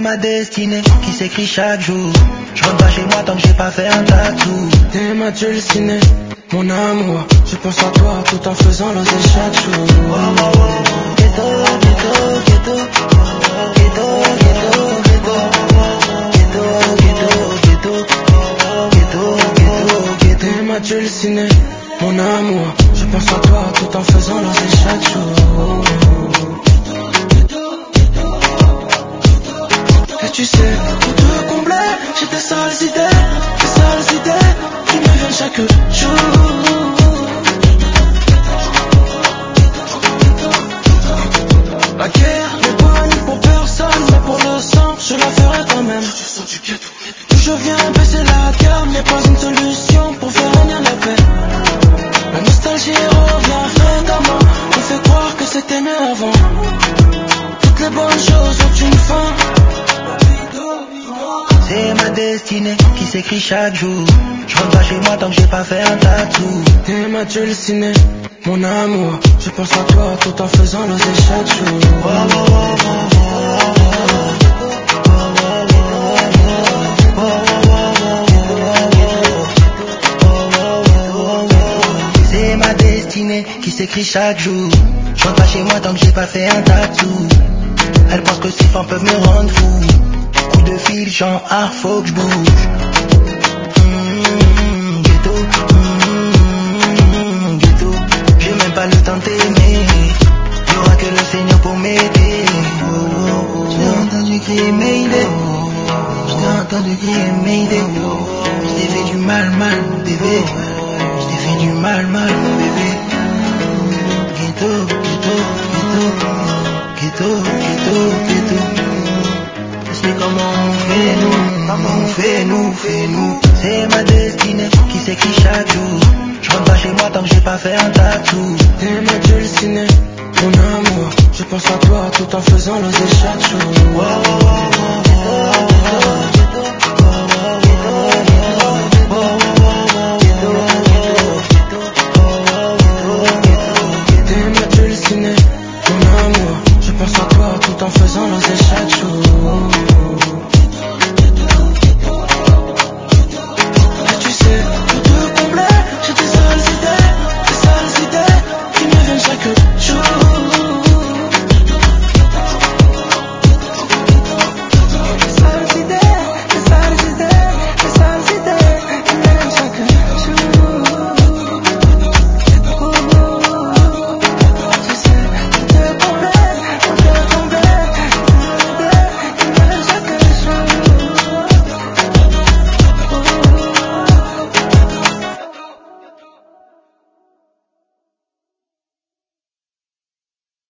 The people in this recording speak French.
ma destinée qui s'écrit chaque jour. Je rentre pas chez moi tant que j'ai pas fait un tatou. T'es ma dulcinée, mon amour. Je pense à toi tout en faisant l'oser chaque jour. Ghetto, ghetto, ghetto, ghetto, ghetto, ghetto, ghetto, ghetto, ghetto, ghetto, ghetto. T'es ma dulcinée, mon amour. Je pense à toi tout en faisant l'oser chaque jour. Et tu sais, pour te combler, j'ai des sales idées qui me viennent chaque jour. La guerre n'est bonne pour personne, mais pour le sang, je la ferai quand même. D'où je viens baisser la gamme n'est pas une solution pour faire venir la paix. La nostalgie revient fréquemment, on fait croire que c'était mieux avant. Toutes les bonnes choses ont une fin. C'est ma destinée qui s'écrit chaque jour. Je rentre pas chez moi tant que j'ai pas fait un tatou. T'es ma dulcinée, mon amour. Je pense à toi tout en faisant l'oser chaque jour. C'est ma destinée qui s'écrit chaque jour. Je rentre pas chez moi tant que j'ai pas fait un tatou. Elle pense que ces femmes peuvent me rendre fou. Coup de fil, genre ah faut que je bouge. Ghetto, ghetto. J'ai même pas le temps de t'aimer. Y'aura que le Seigneur pour m'aider. J'ai entendu crier Mayday. J'ai entendu crier Mayday. Je t'ai fait du mal, bébé. Je t'ai fait du mal, bébé. Ghetto, ghetto, ghetto. Ghetto, ghetto, ghetto. C'est comment on fait nous. C'est ma destinée qui s'écrit chaque jour. Je rentre pas chez moi tant que j'ai pas fait un tatou. T'es ma dulcinée, mon amour. Je pense à toi tout en faisant l'oser chaque jour.